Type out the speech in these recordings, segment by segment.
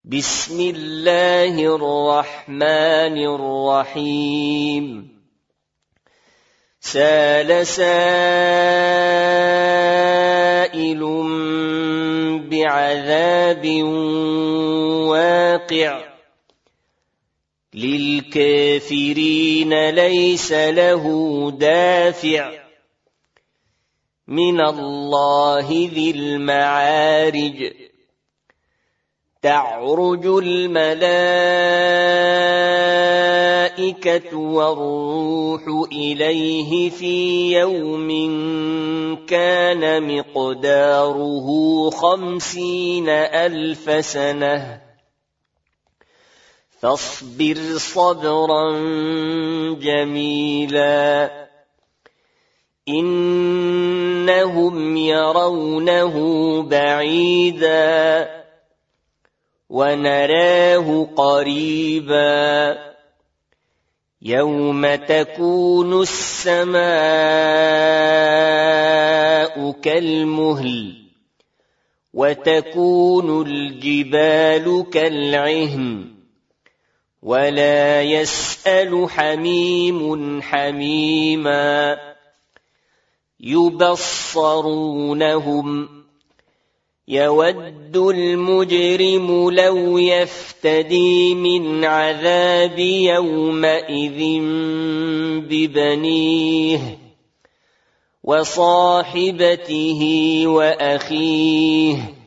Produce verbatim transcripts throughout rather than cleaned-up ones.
بسم الله الرحمن الرحيم سأل سائل بعذاب واقع للكافرين ليس له دافع من الله ذي المعارج تعرج الملائكة والروح إليه في يوم كان مقداره خمسين ألف سنة فاصبر صبرا جميلا إنهم يرونه بعيدا ونراه قريبا يوم تكون السماء كالمهل وتكون الجبال كالعهن ولا يسأل حميم حميما يبصرونهم يود المجرم لو يفتدي من عذاب يومئذ ببنيه وصاحبته وأخيه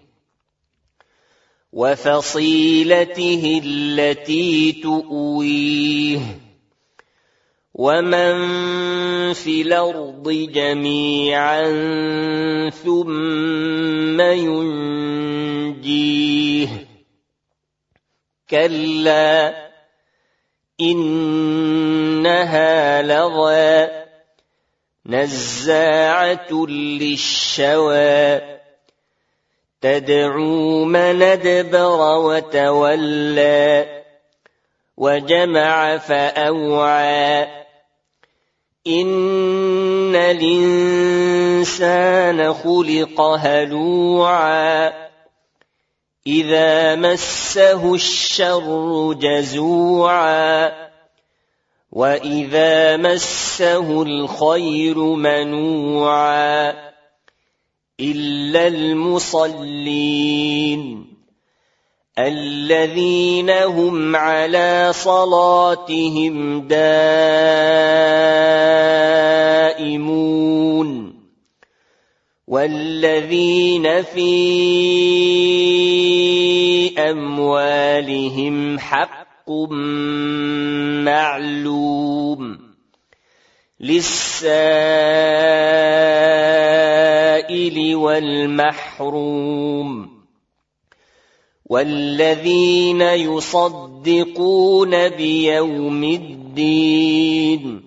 وفصيلته التي تؤويه ومن في الأرض جميعا ثم ينجيه كلا إنها لظى نزاعة للشوى تدعو من أدبر وتولى وجمع فأوعى إن الإنسان خلق هلوعا إذا مسه الشر جزوعا وإذا مسه الخير منوعا إلا المصلين الذين هم على صلاتهم دائمون والذين في أموالهم حق معلوم للسائل والمحروم والذين يصدقون بيوم الدين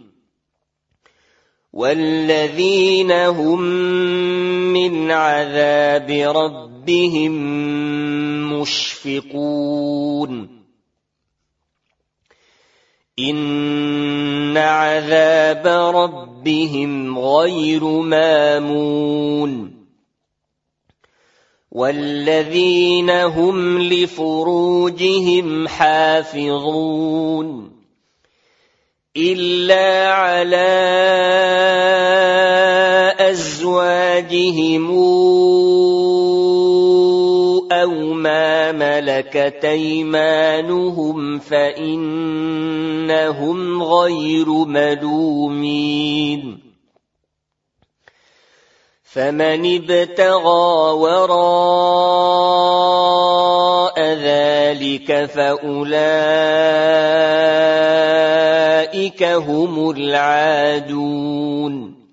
والذين هم من عذاب ربهم مشفقون إن عذاب ربهم غير مامون والذين هم لفروجهم حافظون إلا على أزواجهم أو ما ملكت أيمانهم فإنهم غير ملومين فمن ابتغى وراء ذلك فأولئك هم العادون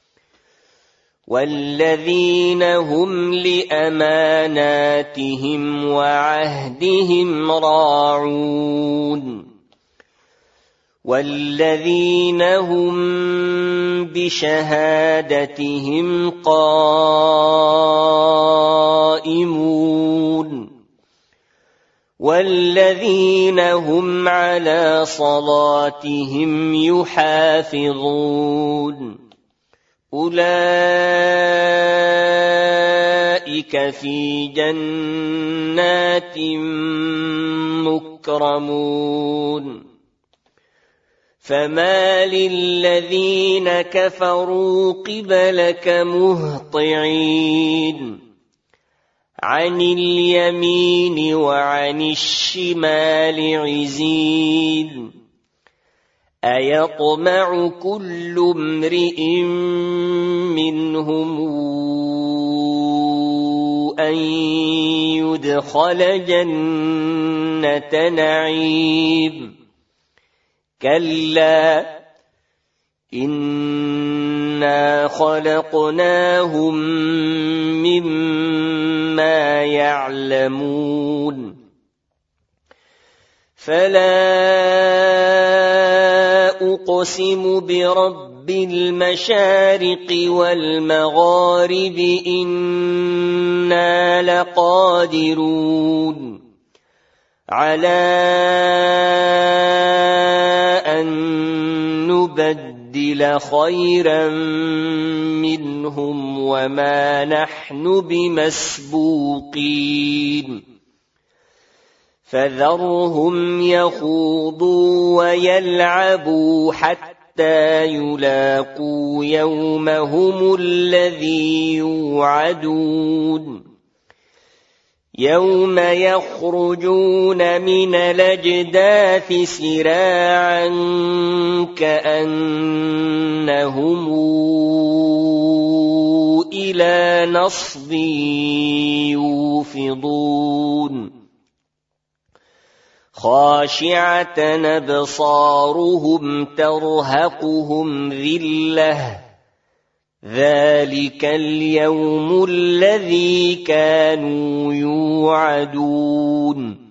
والذين هم لأماناتهم وعهدهم راعون والذين هم بشهادتهم قائمون والذين هم على صلاتهم يحافظون أولئك أولئك في جنات مكرمون فما للذين كفروا قبلك مهطعين عن اليمين وعن الشمال عزين أيطمع كل امرئ منهم أن يدخل جنة نعيم كلا إنا خلقناهم مما يعلمون فلا أقسم برب المشارق والمغارب إنا لقادرون على أن نبدل خيرا منهم وما نحن بمسبوقين فذرهم يخوضوا ويلعبوا حتى يلاقوا يومهم الذي يوعدون يوم يخرجون من الأجداث سراعا كأنهم إلى نصب يوفضون خاشعة أبصارهم ترهقهم ذلة ذلك اليوم الذي كانوا يوعدون